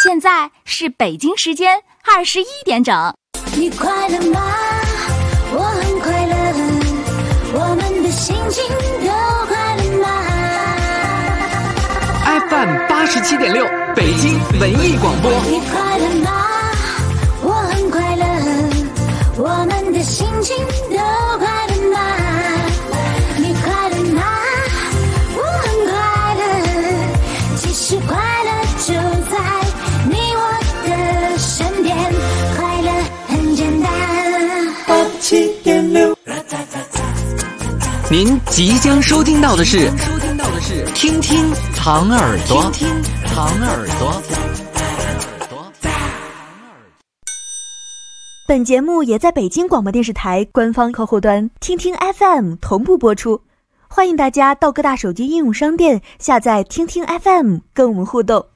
现在是北京时间21点整。 你快乐吗？我很快乐，我们的心情都快乐吗？ FM 87.6北京文艺广播。 你快乐吗？我很快乐，我们的心情都快乐吗？你快乐吗？我很快乐，其实快乐就在你我的身边，快乐很简单。87.6。 您即将收听到的是听听糖耳朵，听听糖耳朵。 本节目也在北京广播电视台官方客户端听听 FM 同步播出，欢迎大家到各大手机应用商店下载听听 FM 跟我们互动。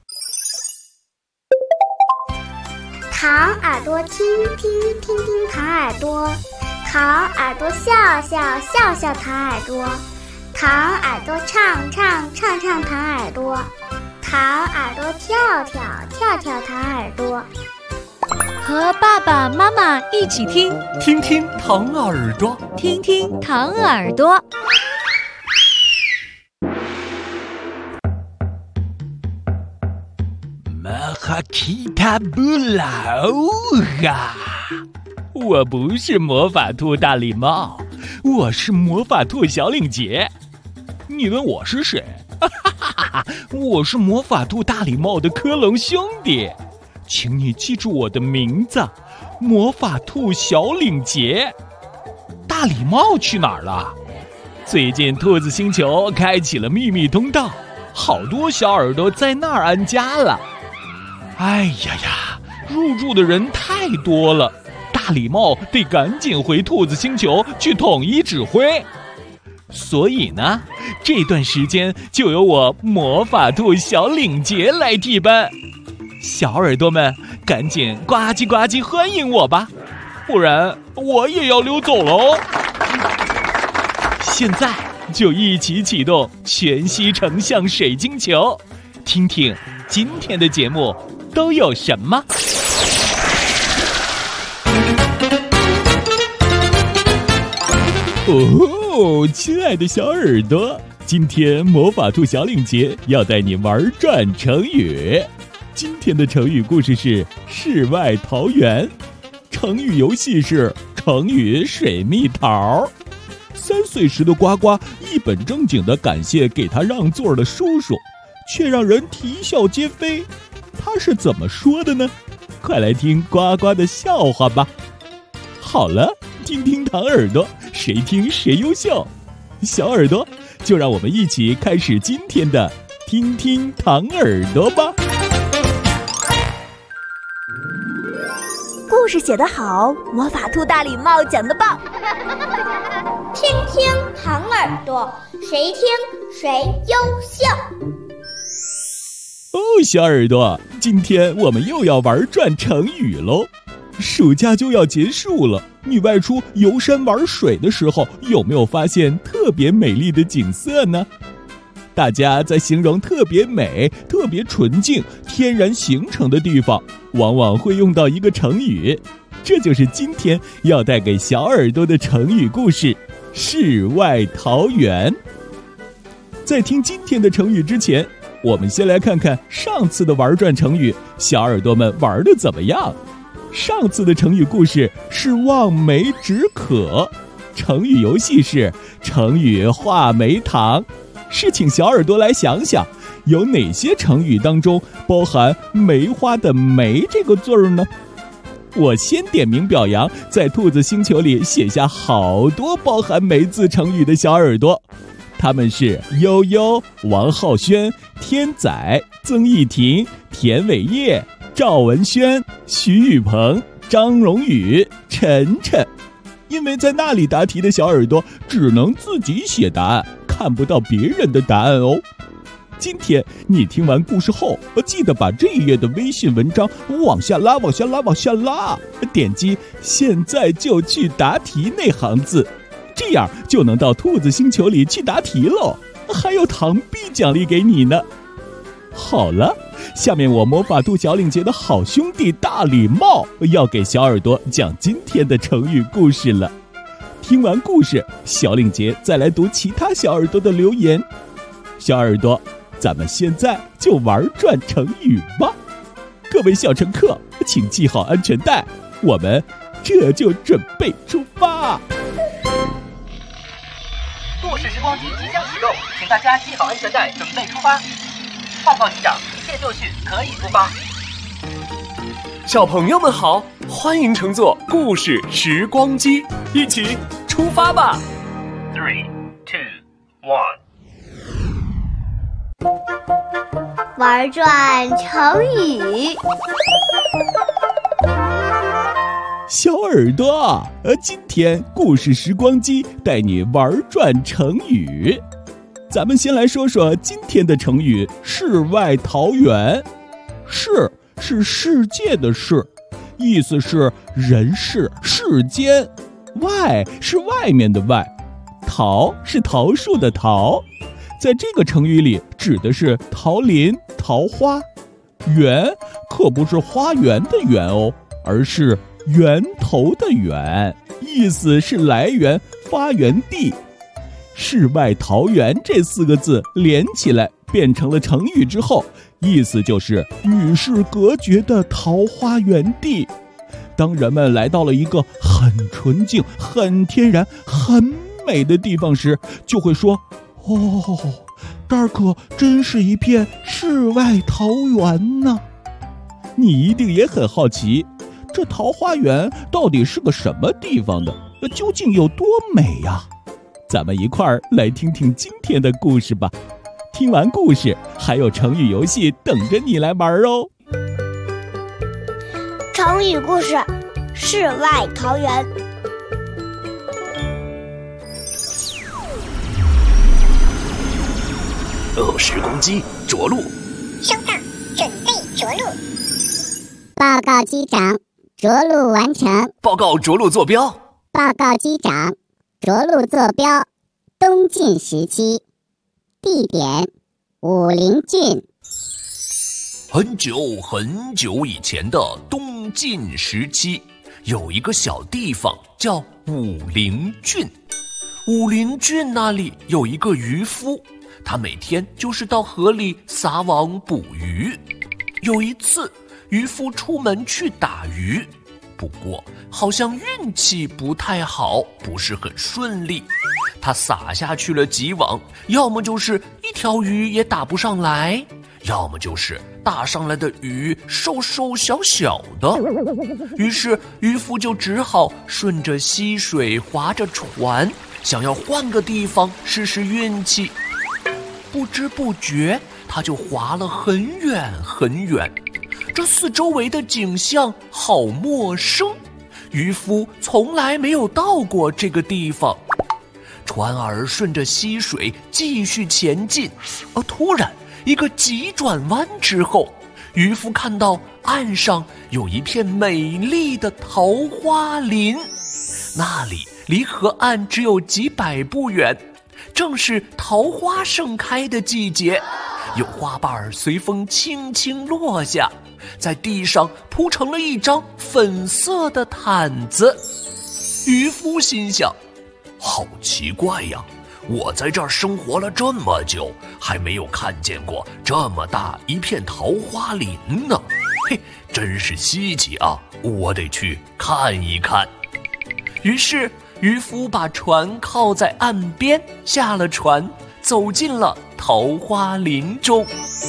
糖耳朵听听听听糖耳朵，糖耳朵笑笑笑笑糖耳朵，糖耳朵唱唱唱唱糖耳朵，糖耳朵跳跳跳跳糖耳朵。 和爸爸妈妈一起听， 听听糖耳朵， 听听糖耳朵。 马哈基塔布拉欧哈！我不是魔法兔大礼帽，我是魔法兔小领结。你问我是谁？我是魔法兔大礼帽的科隆兄弟，请你记住我的名字，魔法兔小领结。大礼帽去哪儿了？最近兔子星球开启了秘密通道，好多小耳朵在那儿安家了。哎呀呀，入住的人太多了，大礼帽得赶紧回兔子星球去统一指挥。所以呢，这段时间就由我魔法兔小领结来替班。小耳朵们赶紧呱唧呱唧欢迎我吧，不然我也要溜走喽。现在就一起启动全息成像水晶球，听听今天的节目都有什么。哦，亲爱的小耳朵，今天魔法兔小领结要带你玩转成语。今天的成语故事是世外桃源，成语游戏是成语水蜜桃。3岁时的呱呱一本正经地感谢给他让座的叔叔，却让人啼笑皆非。他是怎么说的呢？快来听呱呱的笑话吧。好了，听听糖耳朵，谁听谁优秀。小耳朵，就让我们一起开始今天的听听糖耳朵吧。 故事写得好，魔法兔大礼帽讲得棒。 听听糖耳朵，谁听谁优秀。 哦，小耳朵，今天我们又要玩转成语喽。暑假就要结束了，你外出游山玩水的时候，有没有发现特别美丽的景色呢？大家在形容特别美、特别纯净、天然形成的地方，往往会用到一个成语，这就是今天要带给小耳朵的成语故事——世外桃源。在听今天的成语之前，我们先来看看上次的玩转成语，小耳朵们玩得怎么样？上次的成语故事是望梅止渴，成语游戏是成语话梅糖，是请小耳朵来想想，有哪些成语当中包含梅花的梅这个字儿呢？我先点名表扬在兔子星球里写下好多包含梅字成语的小耳朵，他们是悠悠、王浩轩、天仔、曾义婷、田伟业、赵文轩、徐宇鹏、张荣宇、晨晨。因为在那里答题的小耳朵只能自己写答案，看不到别人的答案哦。今天你听完故事后，记得把这一页的微信文章往下拉，往下拉，往下拉，点击现在就去答题那行字，这样就能到兔子星球里去答题喽，还有糖币奖励给你呢。 好了，下面我魔法兔小领结的好兄弟大礼帽要给小耳朵讲今天的成语故事了。听完故事，小领结再来读其他小耳朵的留言。小耳朵，咱们现在就玩转成语吧。各位小乘客，请系好安全带，我们这就准备出发。 故事时光机即将启动，请大家系好安全带，准备出发。报告机长，一切就绪，可以出发。 小朋友们好，欢迎乘坐故事时光机，一起出发吧。 3、2、1。 玩转成语。 小耳朵，今天故事时光机带你玩转成语。咱们先来说说今天的成语世外桃源。世是世界的世，意思是人世世间。外是外面的外，桃是桃树的桃，在这个成语里指的是桃林桃花。源可不是花园的园哦，而是源头的源，意思是来源发源地。世外桃源这4个字连起来变成了成语之后，意思就是与世隔绝的桃花源地。当人们来到了一个很纯净很天然很美的地方时，就会说，哦，这儿可真是一片世外桃源呢。你一定也很好奇，这桃花源到底是个什么地方的？究竟有多美呀？咱们一块儿来听听今天的故事吧。听完故事，还有成语游戏等着你来玩哦。 成语故事：世外桃源。 时光机着陆。 收到，准备着陆。 报告机长，着陆完成。 报告着陆坐标。 报告机长，着陆坐标东晋时期，地点武陵郡。 很久很久以前的东晋时期，有一个小地方叫武陵郡。武陵郡那里有一个渔夫，他每天就是到河里撒网捕鱼。有一次，渔夫出门去打鱼，不过好像运气不太好，不是很顺利。他撒下去了几网，要么就是一条鱼也打不上来，要么就是打上来的鱼瘦瘦小小的。于是渔夫就只好顺着溪水划着船，想要换个地方试试运气。不知不觉他就划了很远很远，这四周围的景象好陌生，渔夫从来没有到过这个地方。船儿顺着溪水继续前进，突然一个急转弯之后，渔夫看到岸上有一片美丽的桃花林，那里离河岸只有几百步远，正是桃花盛开的季节，有花瓣随风轻轻落下，在地上铺成了一张粉色的毯子。渔夫心想，好奇怪呀，我在这儿生活了这么久，还没有看见过这么大一片桃花林呢。嘿，真是稀奇啊，我得去看一看。于是渔夫把船靠在岸边，下了船，走进了桃花林中。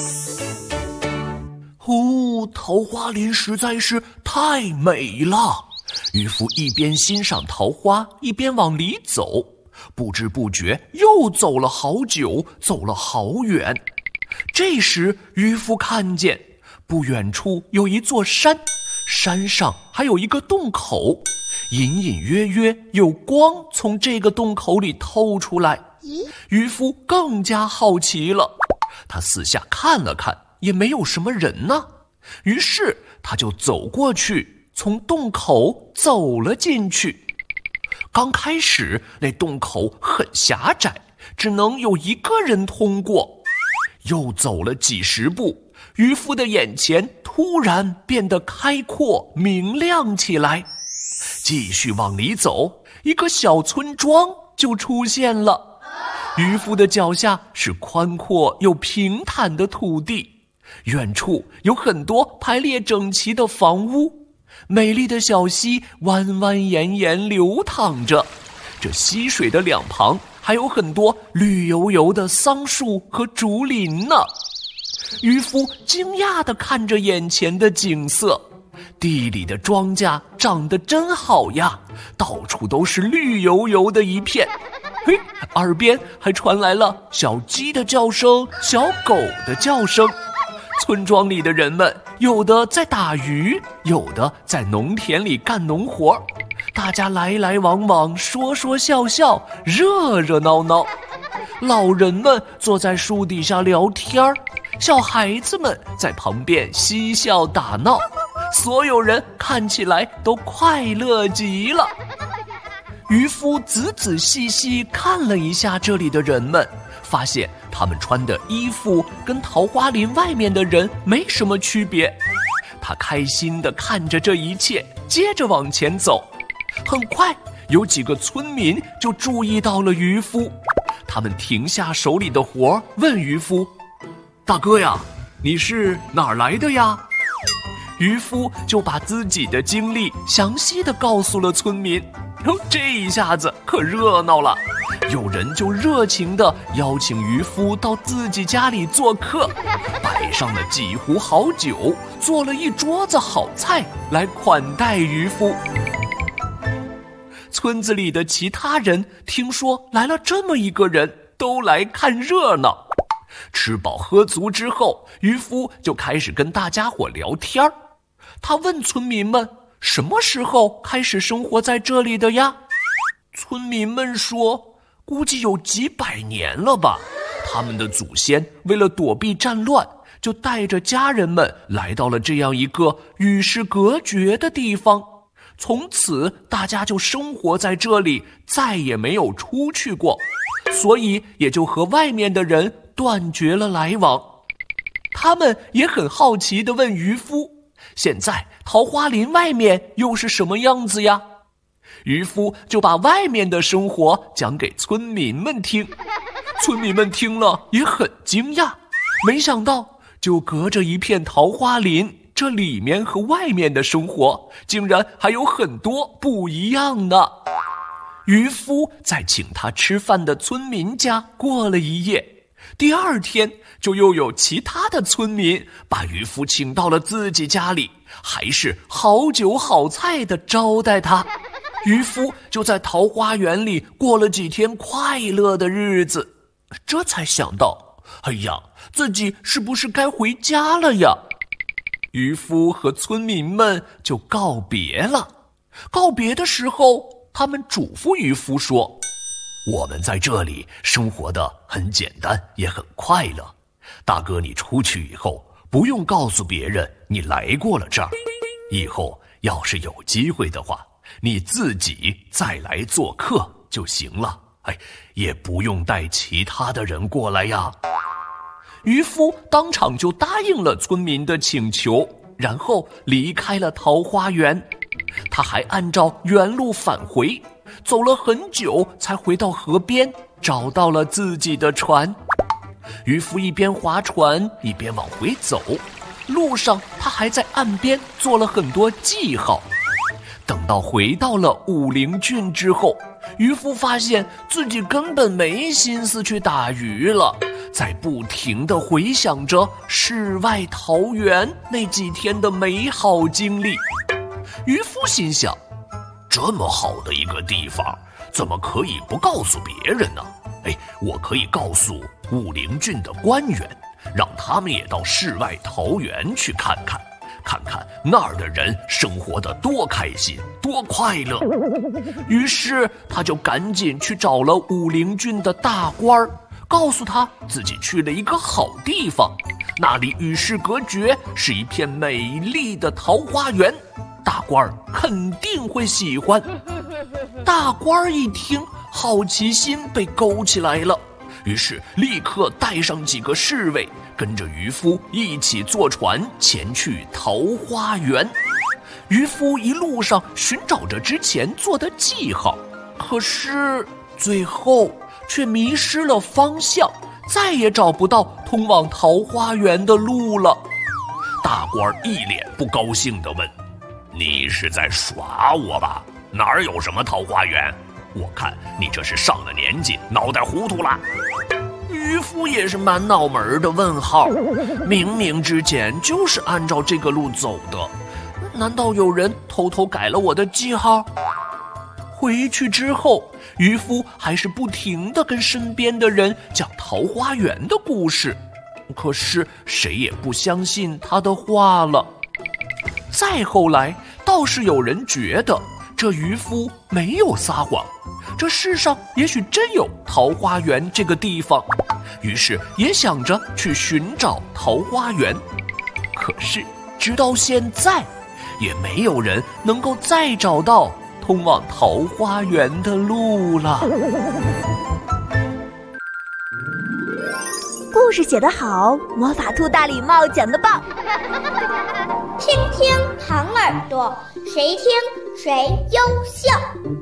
桃花林实在是太美了。渔夫一边欣赏桃花，一边往里走，不知不觉又走了好久，走了好远。这时渔夫看见不远处有一座山，山上还有一个洞口，隐隐约约有光从这个洞口里透出来。渔夫更加好奇了，他四下看了看，也没有什么人呢。于是他就走过去，从洞口走了进去。刚开始那洞口很狭窄，只能有一个人通过。 又走了几十步，渔夫的眼前突然变得开阔明亮起来。继续往里走，一个小村庄就出现了。渔夫的脚下是宽阔又平坦的土地，远处有很多排列整齐的房屋，美丽的小溪弯弯延延流淌着，这溪水的两旁还有很多绿油油的桑树和竹林呢。渔夫惊讶地看着眼前的景色，地里的庄稼长得真好呀，到处都是绿油油的一片。嘿，耳边还传来了小鸡的叫声，小狗的叫声。村庄里的人们有的在打鱼，有的在农田里干农活，大家来来往往，说说笑笑，热热闹闹。老人们坐在树底下聊天，小孩子们在旁边嬉笑打闹，所有人看起来都快乐极了。渔夫仔仔细细看了一下这里的人们，发现他们穿的衣服跟桃花林外面的人没什么区别。他开心地看着这一切，接着往前走。很快有几个村民就注意到了渔夫，他们停下手里的活，问渔夫：大哥呀，你是哪儿来的呀？渔夫就把自己的经历详细地告诉了村民。这一下子可热闹了，有人就热情地邀请渔夫到自己家里做客，摆上了几壶好酒，做了一桌子好菜来款待渔夫。村子里的其他人听说来了这么一个人，都来看热闹。吃饱喝足之后，渔夫就开始跟大家伙聊天。他问村民们什么时候开始生活在这里的呀？村民们说，估计有几百年了吧。他们的祖先为了躲避战乱，就带着家人们来到了这样一个与世隔绝的地方。从此大家就生活在这里，再也没有出去过，所以也就和外面的人断绝了来往。他们也很好奇地问渔夫，现在桃花林外面又是什么样子呀？渔夫就把外面的生活讲给村民们听。村民们听了也很惊讶，没想到就隔着一片桃花林，这里面和外面的生活竟然还有很多不一样呢。渔夫在请他吃饭的村民家过了一夜，第二天就又有其他的村民把渔夫请到了自己家里，还是好酒好菜的招待他。渔夫就在桃花源里过了几天快乐的日子，这才想到，哎呀，自己是不是该回家了呀？渔夫和村民们就告别了。告别的时候，他们嘱咐渔夫说，我们在这里生活得很简单，也很快乐。大哥，你出去以后不用告诉别人你来过了这儿，以后要是有机会的话，你自己再来做客就行了，也不用带其他的人过来呀。渔夫当场就答应了村民的请求，然后离开了桃花源。他还按照原路返回，走了很久才回到河边，找到了自己的船。渔夫一边划船一边往回走，路上他还在岸边做了很多记号。等到回到了武陵郡之后，渔夫发现自己根本没心思去打鱼了，在不停地回想着世外桃源那几天的美好经历。渔夫心想，这么好的一个地方，怎么可以不告诉别人呢？我可以告诉武陵郡的官员，让他们也到世外桃源去看看，看看那儿的人生活得多开心多快乐。于是他就赶紧去找了武陵郡的大官，告诉他自己去了一个好地方，那里与世隔绝，是一片美丽的桃花源，大官肯定会喜欢。大官一听，好奇心被勾起来了， 于是立刻带上几个侍卫，跟着渔夫一起坐船前去桃花源。渔夫一路上寻找着之前做的记号，可是最后却迷失了方向，再也找不到通往桃花源的路了。大官一脸不高兴地问：“你是在耍我吧？哪儿有什么桃花源？我看你这是上了年纪，脑袋糊涂了。”渔夫也是满脑门的问号，明明之前就是按照这个路走的，难道有人偷偷改了我的记号？回去之后，渔夫还是不停地跟身边的人讲桃花源的故事，可是谁也不相信他的话了。再后来，倒是有人觉得这渔夫没有撒谎，这世上也许真有桃花源这个地方，于是也想着去寻找桃花源。可是直到现在，也没有人能够再找到通往桃花源的路了。 故事写得好，魔法兔大礼帽讲得棒。 听听糖耳朵，谁听谁优秀。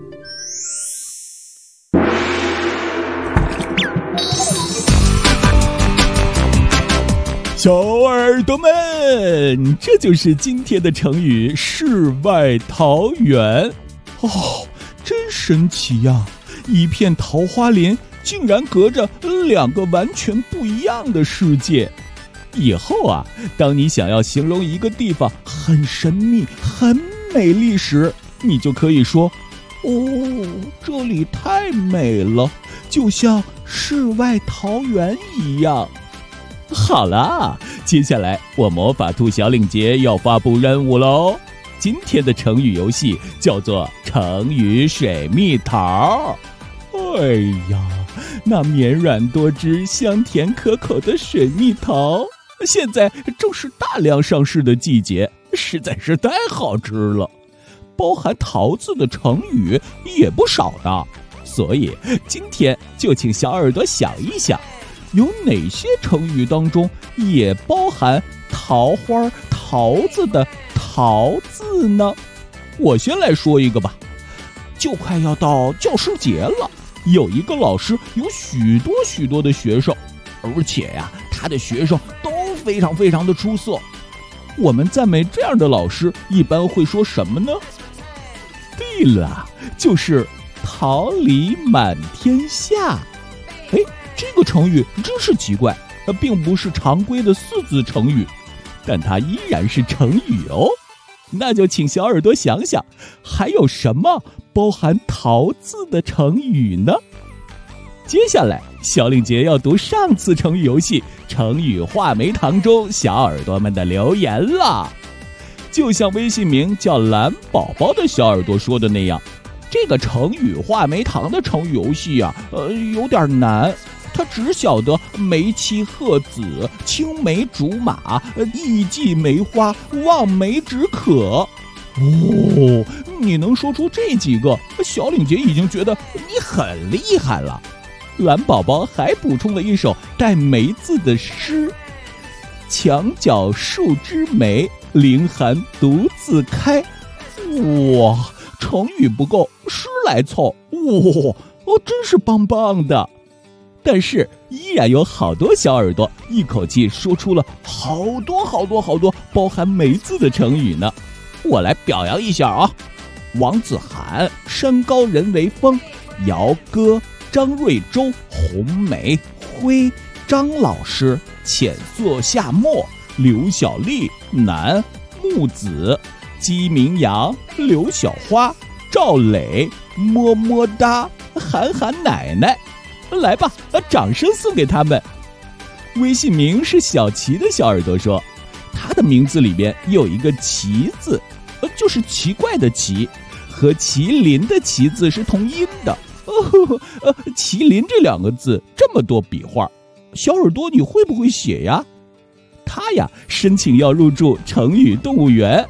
小耳朵们，这就是今天的成语世外桃源。哦，真神奇呀！一片桃花林竟然隔着两个完全不一样的世界。以后啊，当你想要形容一个地方很神秘、很美丽时，你就可以说：哦，这里太美了，就像世外桃源一样。好了，接下来我魔法兔小领结要发布任务喽。今天的成语游戏叫做成语水蜜桃。哎呀，那绵软多汁、香甜可口的水蜜桃，现在正是大量上市的季节，实在是太好吃了。包含桃字的成语也不少呢，所以今天就请小耳朵想一想，有哪些成语当中也包含桃花、桃子的桃字呢？我先来说一个吧。就快要到教师节了，有一个老师有许多的学生，而且呀，他的学生都非常的出色。我们赞美这样的老师一般会说什么呢？对了，就是桃李满天下。哎，这个成语真是奇怪，并不是常规的4字成语，但它依然是成语哦。那就请小耳朵想想，还有什么包含桃字的成语呢？接下来小领结要读上次成语游戏成语话梅堂中小耳朵们的留言了。就像微信名叫蓝宝宝的小耳朵说的那样，这个成语话梅堂的成语游戏啊，有点难。他只晓得梅妻鹤子、青梅竹马、艺伎梅花、望梅止渴。哦，你能说出这几个，小领结已经觉得你很厉害了。蓝宝宝还补充了一首带梅字的诗：墙角数枝梅，凌寒独自开。哇，成语不够，诗来凑。哇，真是棒棒的。但是依然有好多小耳朵一口气说出了好多包含梅字的成语呢。我来表扬一下啊！王子涵、山高人为峰、姚哥、张瑞洲、红梅、辉、张老师、浅作夏末、刘小丽、南、木子、姬明阳、刘小花、赵磊、么么哒、韩寒奶奶。来吧，掌声送给他们。微信名是小齐的小耳朵说，他的名字里边有一个奇字，就是奇怪的奇，和麒麟的麒字是同音的。麒麟这2个字这么多笔画，小耳朵你会不会写呀？他呀申请要入驻成语动物园。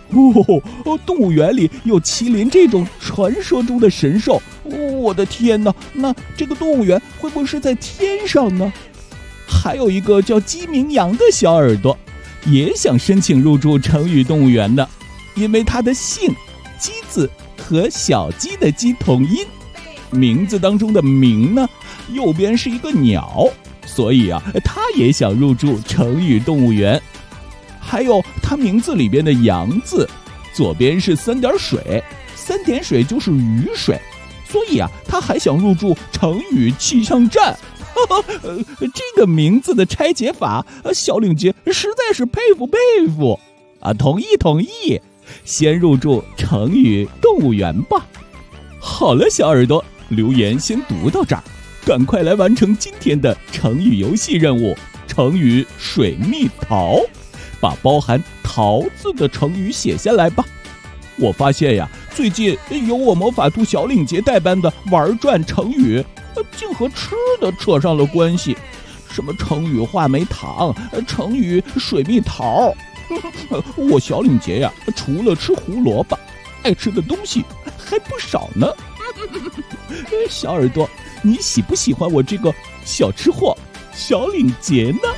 动物园里有麒麟这种传说中的神兽，我的天哪！那这个动物园会不会是在天上呢？还有一个叫鸡鸣羊的小耳朵，也想申请入住成语动物园呢，因为他的姓鸡字和小鸡的鸡同音，名字当中的鸣呢，右边是一个鸟，所以他也想入住成语动物园。还有他名字里边的羊字，左边是3点水，3点水就是雨水，所以他还想入住成语气象站。这个名字的拆解法，小领结实在是佩服同意，先入住成语动物园吧。好了，小耳朵，留言先读到这儿，赶快来完成今天的成语游戏任务，成语水蜜桃，把包含桃字的成语写下来吧。我发现最近由我魔法兔小领结代班的玩转成语，竟和吃的扯上了关系，什么成语话梅糖，成语水蜜桃。我小领结除了吃胡萝卜，爱吃的东西还不少呢。小耳朵，你喜不喜欢我这个小吃货小领结呢？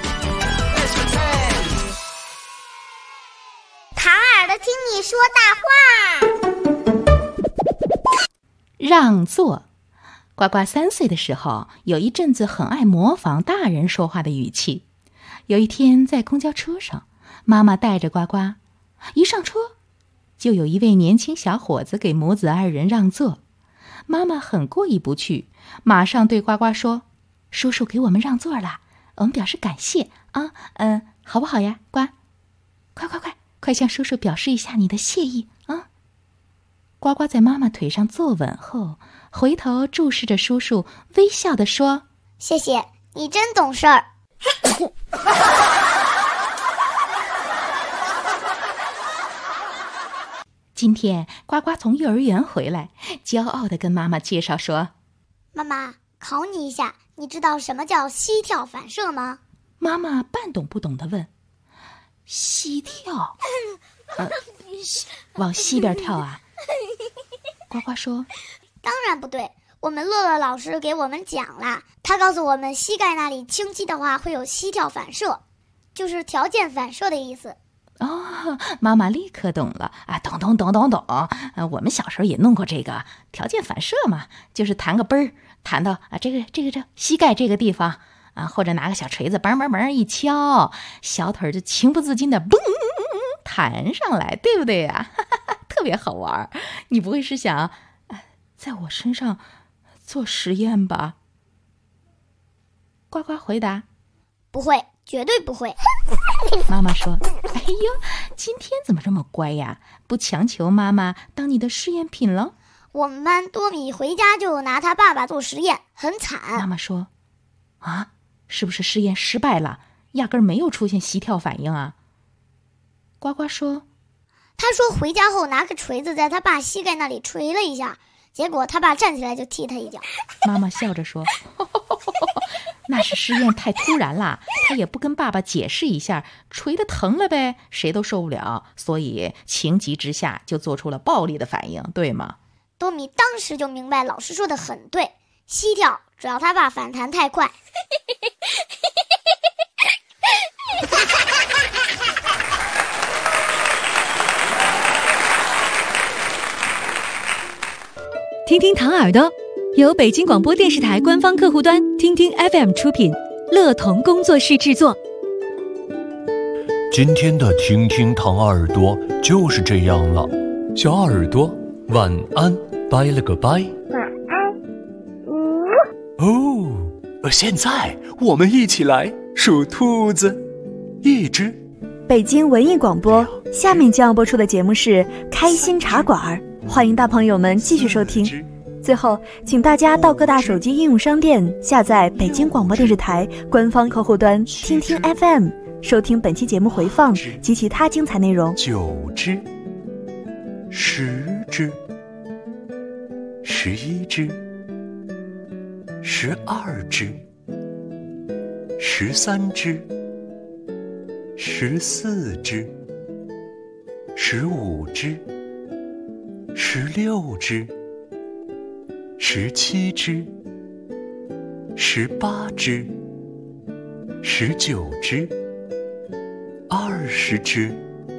唐耳朵听你说大话。 让座。呱呱3岁的时候，有一阵子很爱模仿大人说话的语气。有一天在公交车上，妈妈带着呱呱，一上车就有一位年轻小伙子给母子2人让座。妈妈很过意不去，马上对呱呱说：“叔叔给我们让座了，我们表示感谢啊，好不好呀？呱，快向叔叔表示一下你的谢意啊！”呱呱在妈妈腿上坐稳后，回头注视着叔叔，微笑地说：“ 谢谢，你真懂事儿。” 今天呱呱从幼儿园回来，骄傲地跟妈妈介绍说：“ 妈妈，考你一下，你知道什么叫膝跳反射吗？” 妈妈半懂不懂地问：“膝跳？往西边跳啊？”呱呱说：“ 当然不对，我们乐乐老师给我们讲了，他告诉我们膝盖那里轻击的话会有膝跳反射，就是条件反射的意思。” 哦，妈妈立刻懂了啊！懂！我们小时候也弄过这个条件反射嘛，就是弹个嘣儿，弹到这膝盖这个地方啊，或者拿个小锤子嘣一敲，小腿就情不自禁的嘣弹上来，对不对呀？特别好玩。你不会是想在我身上做实验吧？呱呱回答：“ 不会，绝对不会。” 妈妈说：“哎呦，今天怎么这么乖呀？不强求妈妈当你的试验品了？” 我们班多米回家就拿他爸爸做实验，很惨。 妈妈说：“啊，是不是试验失败了？压根儿没有出现膝跳反应啊？”呱呱说：“ 他说回家后拿个锤子在他爸膝盖那里锤了一下，结果他爸站起来就踢他一脚。” 妈妈笑着说：“那是试验太突然了，他也不跟爸爸解释一下，锤得疼了呗，谁都受不了，所以情急之下就做出了暴力的反应，对吗？” 多米当时就明白老师说的很对，膝跳只要他爸反弹太快。 听听唐耳朵由北京广播电视台官方客户端听听 FM 出品，乐童工作室制作。 今天的听听唐耳朵就是这样了，小耳朵晚安，拜了个拜。 晚安。 现在我们一起来数兔子，1只。 北京文艺广播，下面将要播出的节目是开心茶馆，欢迎大朋友们继续收听。最后，请大家到各大手机应用商店下载北京广播电视台官方客户端听听 FM， 收听本期节目回放及其他精彩内容。 9只，10只，11只，12只，13只，14只 15只，16只，17只，18只，19只，20只。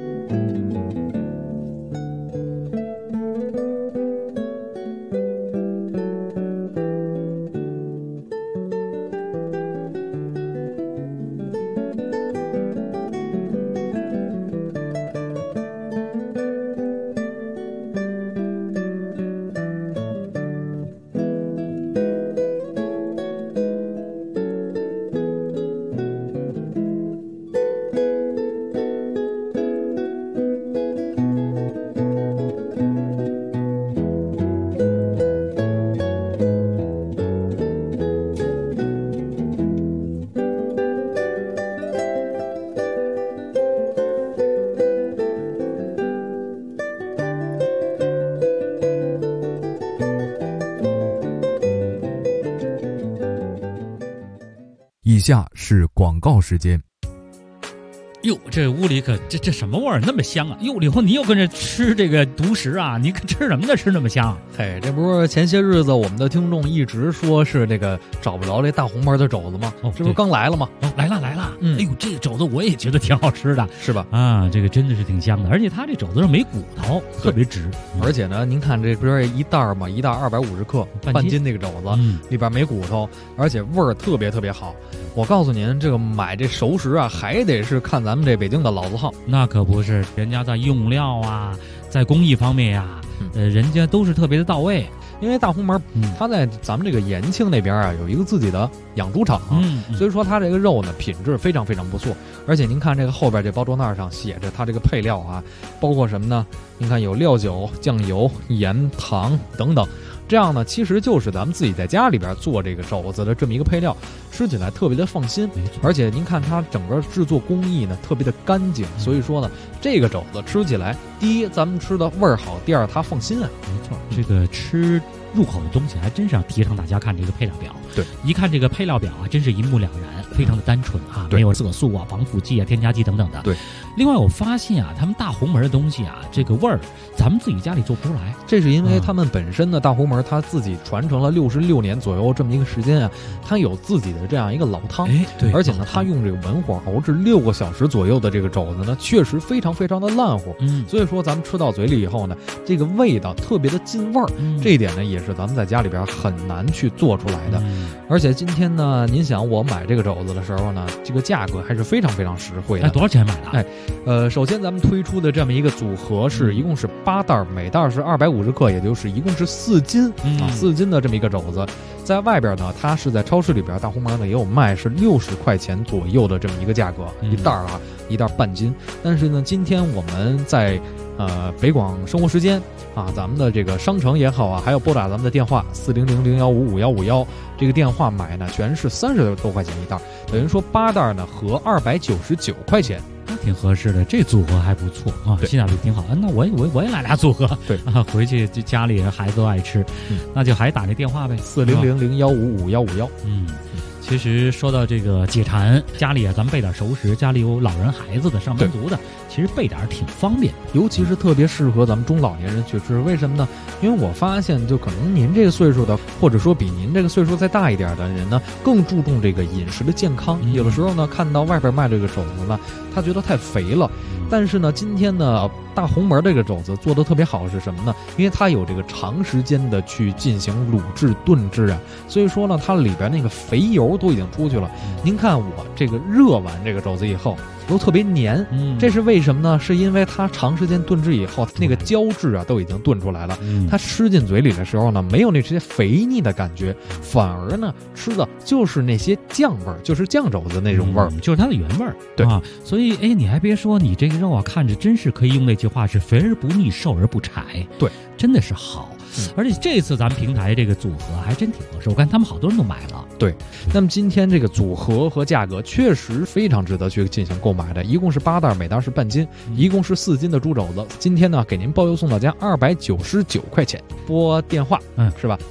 以下是广告时间。 哟，这屋里可这什么味儿那么香啊！哟，李红，你又跟着吃这个独食啊？你可吃什么呢？吃那么香？ 嘿，这不是前些日子我们的听众一直说是这个找不着这大红门的肘子吗？这不是刚来了吗？ 来了。哎呦，这个肘子我也觉得挺好吃的， 是吧？ 啊，这个真的是挺香的，而且它这肘子上没骨头，特别直。 而且呢，您看这不是一袋嘛，一袋250克，半斤那个肘子，里边没骨头，而且味儿特别特别好。我告诉您，这个买这熟食啊，还得是看咱们这北京的老字号。 那可不是，人家在用料啊，在工艺方面呀，人家都是特别的到位。 因为大红门，它在咱们这个延庆那边啊，有一个自己的养猪场，所以说它这个肉呢品质非常非常不错。而且您看这个后边这包装袋上写着它这个配料啊，包括什么呢？您看有料酒、酱油、盐、糖等等。这样呢，其实就是咱们自己在家里边做这个肘子的这么一个配料，吃起来特别的放心。而且您看它整个制作工艺呢特别的干净，所以说呢，这个肘子吃起来，第一咱们吃的味儿好，第二它放心啊。 没错，这个吃入口的东西还真是要提倡大家看这个配料表。 对， 一看这个配料表啊，真是一目了然，非常的单纯啊，没有色素啊、防腐剂啊、添加剂等等的。 对， 另外我发现啊，他们大红门的东西啊，这个味儿咱们自己家里做不出来。 这是因为他们本身的大红门，他自己传承了66年左右这么一个时间啊，他有自己的这样一个老汤。 对， 而且呢，他用这个文火熬制6个小时左右的这个肘子呢，确实非常非常的烂乎。所以说咱们吃到嘴里以后呢，这个味道特别的进味儿。这一点呢，也是咱们在家里边很难去做出来的。而且今天呢，您想我买这个肘子的时候呢，这个价格还是非常非常实惠的。 多少钱买的？首先咱们推出的这么一个组合是一共是8袋，每袋是250克，也就是一共是4斤4斤的这么一个肘子。在外边呢，它是在超市里边大红门呢也有卖，是60块钱左右的这么一个价格，一袋啊，一袋半斤。但是呢，今天我们在北广生活时间啊，咱们的这个商城也好啊，还有拨打咱们的电话400-015-5151，这个电话买呢全是30多块钱一袋，等于说8袋呢合299块钱。 挺合适的，这组合还不错啊，性价比挺好。那我也来俩组合， 对啊，回去就家里孩子都爱吃，那就还打那电话呗 ，400-015-5151。 其实说到这个解馋，家里啊咱们备点熟食，家里有老人孩子的、上班族的，其实备点挺方便， 尤其是特别适合咱们中老年人去吃。为什么呢？因为我发现就可能您这个岁数的，或者说比您这个岁数再大一点的人呢，更注重这个饮食的健康。有的时候呢，看到外边卖这个肘子呢，他觉得太肥了。但是呢，今天呢，大红门这个肘子做的特别好是什么呢？因为它有这个长时间的去进行卤制炖制啊，所以说呢，它里边那个肥油都已经出去了。您看我这个热完这个肘子以后都特别黏，这是为什么呢？是因为它长时间炖制以后，那个胶质啊都已经炖出来了，它吃进嘴里的时候呢，没有那些肥腻的感觉，反而呢吃的就是那些酱味儿，就是酱肘子那种味儿， 就是它的原味儿。对啊，所以你还别说，你这个肉啊，看着真是可以用那句话是肥而不腻，瘦而不柴。 对， 真的是好。而且这次咱们平台这个组合还真挺合适，我看他们好多人都买了。 对，那么今天这个组合和价格确实非常值得去进行购买的，一共是8袋，每袋是半斤，一共是4斤的猪肘子。今天呢，给您包邮送到家299块钱。拨电话，是吧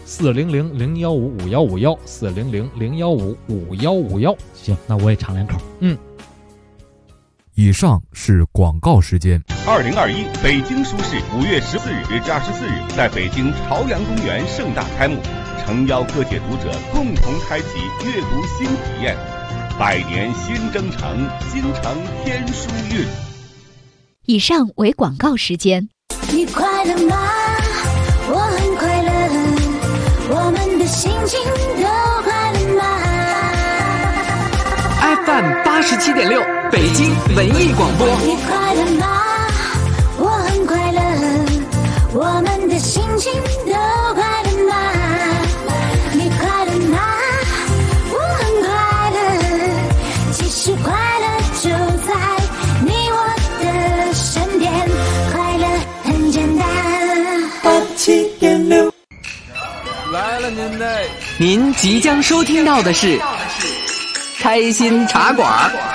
？400-015-5151，400-015-5151。 行，那我也尝两口。 以上是广告时间。 2021北京书市5月14日至24日在北京朝阳公园盛大开幕，诚邀各界读者共同开启阅读新体验。百年新征程，京城天书韵。 以上为广告时间。 你快乐吗？我很快乐，我们的心情都快乐吗？ FM 87.6北京文艺广播。 你快乐吗？我很快乐，我们的心情都快乐吗？你快乐吗？我很快乐，其实快乐就在你我的身边，快乐很简单。87.6 来了您即将收听到的是开心茶馆。